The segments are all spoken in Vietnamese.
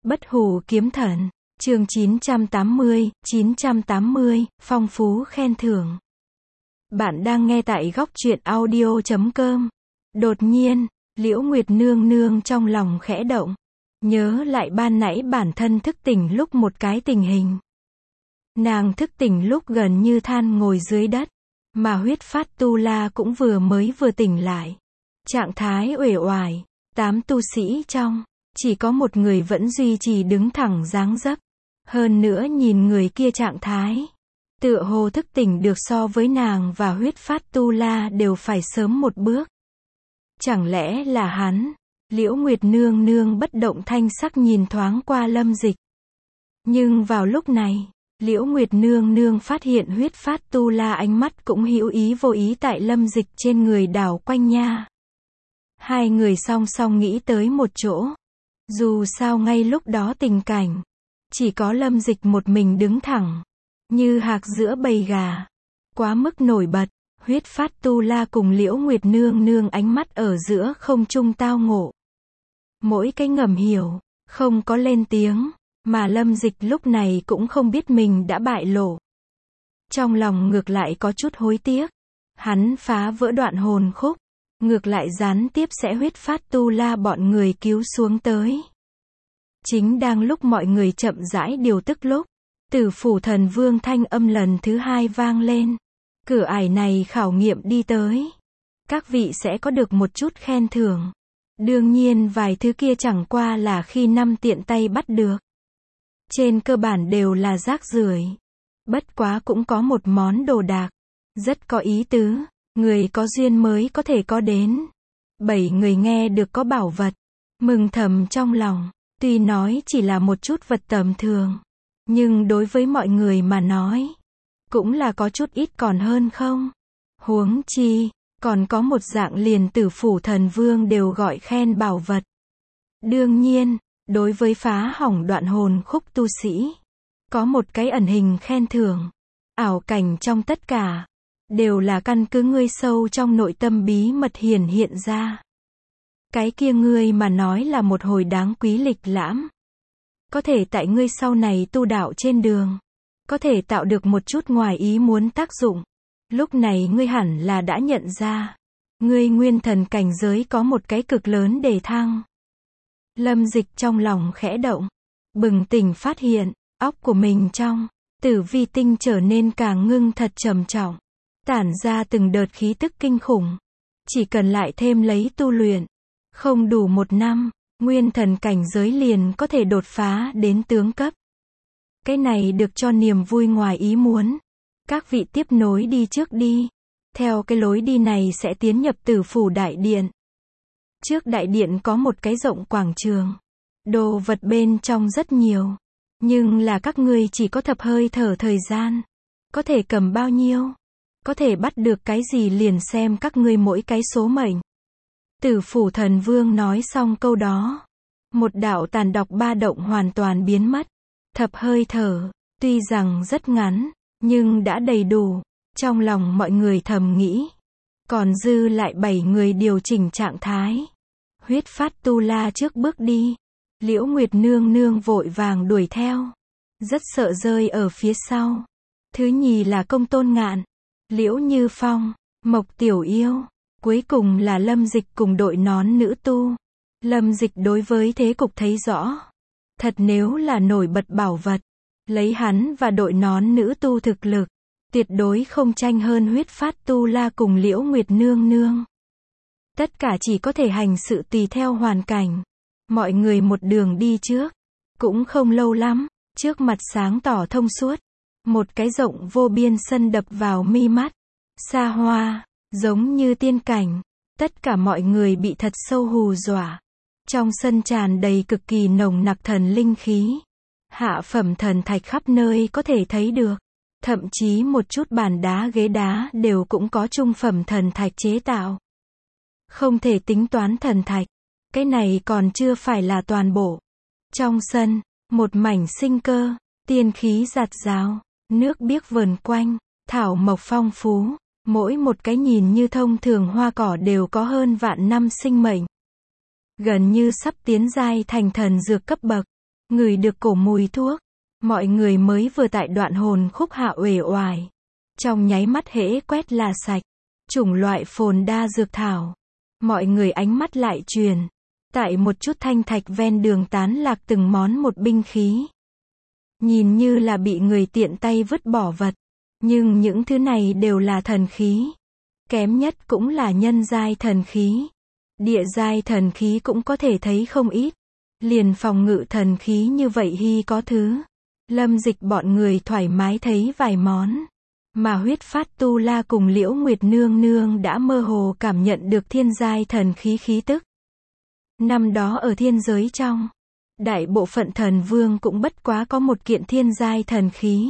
Bất hủ kiếm thần, chương 980, phong phú khen thưởng. Bạn đang nghe tại góc truyện audio.com. Đột nhiên, Liễu Nguyệt nương nương trong lòng khẽ động. Nhớ lại ban nãy bản thân thức tỉnh lúc một cái tình hình. Nàng thức tỉnh lúc gần như than ngồi dưới đất, mà huyết phát tu la cũng vừa tỉnh lại. Trạng thái uể oải, 8 tu sĩ trong, chỉ có một người vẫn duy trì đứng thẳng dáng dấp. Hơn nữa nhìn người kia trạng thái, tựa hồ thức tỉnh được so với nàng và huyết phát tu la đều phải sớm một bước. Chẳng lẽ là hắn? Liễu Nguyệt nương nương bất động thanh sắc nhìn thoáng qua Lâm Dịch. Nhưng vào lúc này, Liễu Nguyệt nương nương phát hiện huyết phát tu la ánh mắt cũng hữu ý vô ý tại Lâm Dịch trên người đảo quanh nha. Hai người song song nghĩ tới một chỗ. Dù sao ngay lúc đó tình cảnh, chỉ có Lâm Dịch một mình đứng thẳng, như hạc giữa bầy gà. Quá mức nổi bật, huyết phát tu la cùng Liễu Nguyệt nương nương ánh mắt ở giữa không trung tao ngộ. Mỗi cái ngầm hiểu, không có lên tiếng, mà Lâm Dịch lúc này cũng không biết mình đã bại lộ. Trong lòng ngược lại có chút hối tiếc. Hắn phá vỡ đoạn hồn khúc, ngược lại gián tiếp sẽ huyết phát tu la bọn người cứu xuống tới. Chính đang lúc mọi người chậm rãi điều tức lúc, Tử Phủ Thần Vương thanh âm lần thứ hai vang lên. Cửa ải này khảo nghiệm đi tới. Các vị sẽ có được một chút khen thưởng. Đương nhiên vài thứ kia chẳng qua là khi năm tiện tay bắt được. Trên cơ bản đều là rác rưởi. Bất quá cũng có một món đồ đạc. Rất có ý tứ. Người có duyên mới có thể có đến. 7 người nghe được có bảo vật. Mừng thầm trong lòng. Tuy nói chỉ là một chút vật tầm thường. Nhưng đối với mọi người mà nói, cũng là có chút ít còn hơn không. Huống chi, còn có một dạng liền Tử Phủ Thần Vương đều gọi khen bảo vật. Đương nhiên, đối với phá hỏng đoạn hồn khúc tu sĩ, có một cái ẩn hình khen thưởng. Ảo cảnh trong tất cả, đều là căn cứ ngươi sâu trong nội tâm bí mật hiện ra. Cái kia ngươi mà nói là một hồi đáng quý lịch lãm. Có thể tại ngươi sau này tu đạo trên đường, có thể tạo được một chút ngoài ý muốn tác dụng. Lúc này ngươi hẳn là đã nhận ra, ngươi nguyên thần cảnh giới có một cái cực lớn đề thăng. Lâm Dịch trong lòng khẽ động, bừng tỉnh phát hiện, óc của mình trong tử vi tinh trở nên càng ngưng thật trầm trọng, tản ra từng đợt khí tức kinh khủng. Chỉ cần lại thêm lấy tu luyện, không đủ 1 năm, nguyên thần cảnh giới liền có thể đột phá đến tướng cấp. Cái này được cho niềm vui ngoài ý muốn. Các vị tiếp nối đi trước đi. Theo cái lối đi này sẽ tiến nhập Tử Phủ Đại Điện. Trước đại điện có một cái rộng quảng trường. Đồ vật bên trong rất nhiều. Nhưng là các ngươi chỉ có thập hơi thở thời gian. Có thể cầm bao nhiêu? Có thể bắt được cái gì liền xem các ngươi mỗi cái số mệnh. Tử Phủ Thần Vương nói xong câu đó. Một đạo tàn độc ba động hoàn toàn biến mất. Thập hơi thở, tuy rằng rất ngắn, nhưng đã đầy đủ. Trong lòng mọi người thầm nghĩ. Còn dư lại 7 người điều chỉnh trạng thái. Huyết phát tu la trước bước đi. Liễu Nguyệt nương nương vội vàng đuổi theo. Rất sợ rơi ở phía sau. Thứ nhì là Công Tôn Ngạn, Liễu Như Phong, Mộc Tiểu Yêu. Cuối cùng là Lâm Dịch cùng đội nón nữ tu. Lâm Dịch đối với thế cục thấy rõ. Thật nếu là nổi bật bảo vật, lấy hắn và đội nón nữ tu thực lực, tuyệt đối không tranh hơn huyết phát tu la cùng Liễu Nguyệt nương nương. Tất cả chỉ có thể hành sự tùy theo hoàn cảnh. Mọi người một đường đi trước. Cũng không lâu lắm, trước mặt sáng tỏ thông suốt. Một cái rộng vô biên sân đập vào mi mắt. Xa hoa, giống như tiên cảnh. Tất cả mọi người bị thật sâu hù dọa. Trong sân tràn đầy cực kỳ nồng nặc thần linh khí. Hạ phẩm thần thạch khắp nơi có thể thấy được. Thậm chí một chút bàn đá ghế đá đều cũng có trung phẩm thần thạch chế tạo. Không thể tính toán thần thạch. Cái này còn chưa phải là toàn bộ. Trong sân, một mảnh sinh cơ, tiên khí rạt rào, nước biếc vờn quanh, thảo mộc phong phú. Mỗi một cái nhìn như thông thường hoa cỏ đều có hơn vạn năm sinh mệnh. Gần như sắp tiến giai thành thần dược cấp bậc. ngửi được cổ mùi thuốc. Mọi người mới vừa tại đoạn hồn khúc hạ uể oải. Trong nháy mắt hễ quét là sạch. Chủng loại phồn đa dược thảo. Mọi người ánh mắt lại truyền. Tại một chút thanh thạch ven đường tán lạc từng món một binh khí. Nhìn như là bị người tiện tay vứt bỏ vật. Nhưng những thứ này đều là thần khí. Kém nhất cũng là nhân giai thần khí. Địa giai thần khí cũng có thể thấy không ít. Liền phòng ngự thần khí như vậy hi có thứ. Lâm Dịch bọn người thoải mái thấy vài món. Mà Huyết Phát Tu La cùng Liễu Nguyệt Nương Nương đã mơ hồ cảm nhận được thiên giai thần khí khí tức. Năm đó ở thiên giới trong, đại bộ phận thần vương cũng bất quá có một kiện thiên giai thần khí.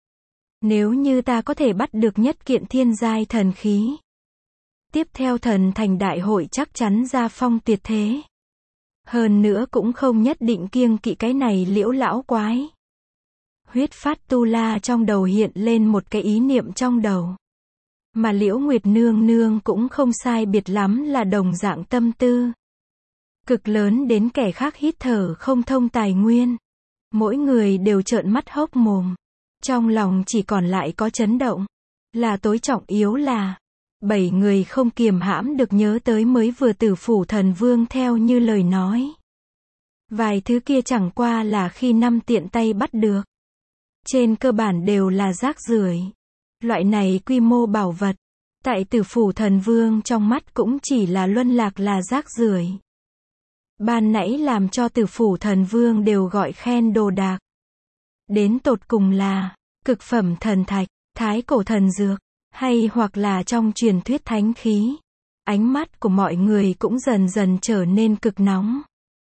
Nếu như ta có thể bắt được nhất kiện thiên giai thần khí, tiếp theo thần thành đại hội chắc chắn ra phong tuyệt thế. Hơn nữa cũng không nhất định kiêng kỵ cái này Liễu lão quái. Huyết Phát Tu La trong đầu hiện lên một cái ý niệm trong đầu. Mà Liễu Nguyệt Nương Nương cũng không sai biệt lắm là đồng dạng tâm tư. Cực lớn đến kẻ khác hít thở không thông tài nguyên. Mỗi người đều trợn mắt hốc mồm. Trong lòng chỉ còn lại có chấn động. Là tối trọng yếu là 7 người không kiềm hãm được nhớ tới mới vừa Tử Phủ Thần Vương theo như lời nói. Vài thứ kia chẳng qua là khi năm tiện tay bắt được. Trên cơ bản đều là rác rưởi. Loại này quy mô bảo vật, tại Tử Phủ Thần Vương trong mắt cũng chỉ là luân lạc là rác rưởi. Ban nãy làm cho Tử Phủ Thần Vương đều gọi khen đồ đạc. Đến tột cùng là cực phẩm thần thạch, thái cổ thần dược, hay hoặc là trong truyền thuyết thánh khí. Ánh mắt của mọi người cũng dần dần trở nên cực nóng.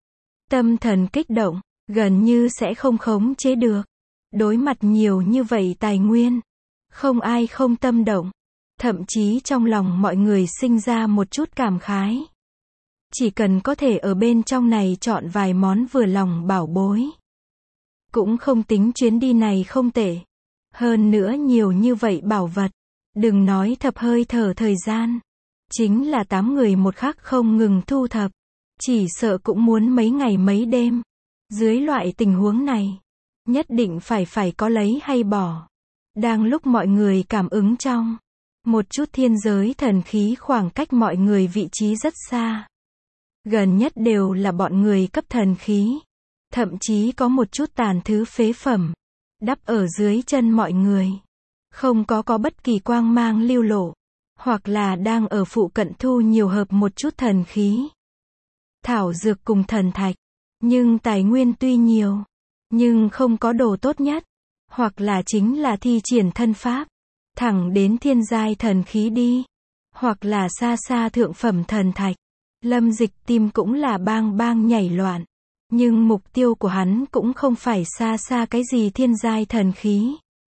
Tâm thần kích động, gần như sẽ không khống chế được. Đối mặt nhiều như vậy tài nguyên, không ai không tâm động. Thậm chí trong lòng mọi người sinh ra một chút cảm khái. Chỉ cần có thể ở bên trong này chọn vài món vừa lòng bảo bối. Cũng không tính chuyến đi này không tệ. Hơn nữa nhiều như vậy bảo vật. Đừng nói thập hơi thở thời gian. Chính là 8 người một khắc không ngừng thu thập. Chỉ sợ cũng muốn mấy ngày mấy đêm. Dưới loại tình huống này, nhất định phải có lấy hay bỏ. Đang lúc mọi người cảm ứng trong một chút thiên giới thần khí khoảng cách mọi người vị trí rất xa. Gần nhất đều là bọn người cấp thần khí. Thậm chí có một chút tàn thứ phế phẩm. Đắp ở dưới chân mọi người. Không có bất kỳ quang mang lưu lộ. Hoặc là đang ở phụ cận thu nhiều hợp một chút thần khí. Thảo dược cùng thần thạch. Nhưng tài nguyên tuy nhiều. Nhưng không có đồ tốt nhất. Hoặc là chính là thi triển thân pháp. Thẳng đến thiên giai thần khí đi. Hoặc là xa xa thượng phẩm thần thạch. Lâm Dịch tim cũng là bang bang nhảy loạn. Nhưng mục tiêu của hắn cũng không phải xa xa cái gì thiên giai thần khí.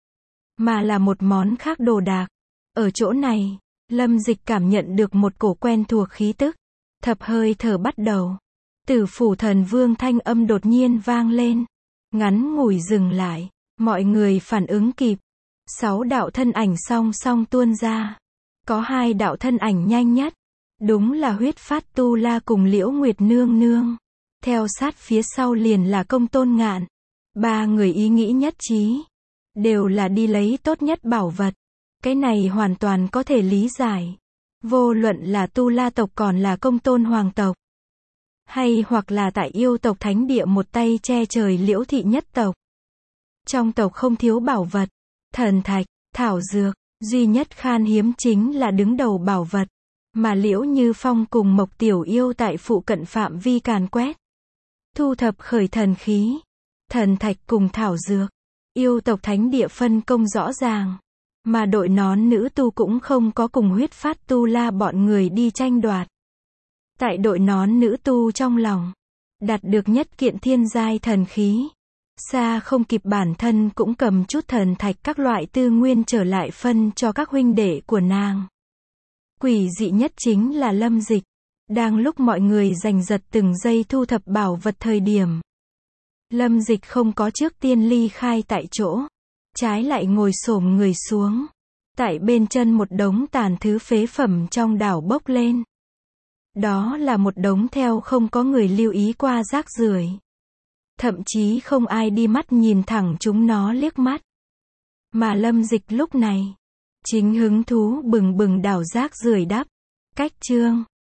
Mà là một món khác đồ đạc. Ở chỗ này, Lâm Dịch cảm nhận được một cổ quen thuộc khí tức. Thập hơi thở bắt đầu. Tử Phủ Thần Vương thanh âm đột nhiên vang lên. Ngắn ngủi dừng lại. Mọi người phản ứng kịp. 6 đạo thân ảnh song song tuôn ra. Có 2 đạo thân ảnh nhanh nhất. Đúng là Huyết Phát Tu La cùng Liễu Nguyệt Nương Nương. Theo sát phía sau liền là Công Tôn Ngạn. 3 người ý nghĩ nhất trí. Đều là đi lấy tốt nhất bảo vật. Cái này hoàn toàn có thể lý giải. Vô luận là Tu La tộc còn là Công Tôn Hoàng tộc. Hay hoặc là tại yêu tộc thánh địa một tay che trời Liễu thị nhất tộc. Trong tộc không thiếu bảo vật. Thần thạch, thảo dược. Duy nhất khan hiếm chính là đứng đầu bảo vật. Mà Liễu Như Phong cùng Mộc Tiểu Yêu tại phụ cận phạm vi càn quét. Thu thập khởi thần khí. Thần thạch cùng thảo dược. Yêu tộc thánh địa phân công rõ ràng. Mà đội nón nữ tu cũng không có cùng Huyết Phát Tu La bọn người đi tranh đoạt. Tại đội nón nữ tu trong lòng. Đạt được nhất kiện thiên giai thần khí. Xa không kịp bản thân cũng cầm chút thần thạch các loại tư nguyên trở lại phân cho các huynh đệ của nàng. Quỷ dị nhất chính là Lâm Dịch. Đang lúc mọi người giành giật từng giây thu thập bảo vật thời điểm. Lâm Dịch không có trước tiên ly khai tại chỗ. Trái lại ngồi xổm người xuống. Tại bên chân một đống tàn thứ phế phẩm trong đảo bốc lên. Đó là một đống theo không có người lưu ý qua rác rưởi. Thậm chí không ai đi mắt nhìn thẳng chúng nó liếc mắt. Mà Lâm Dịch lúc này, chính hứng thú bừng bừng đào rác rưởi đắp. Cách chương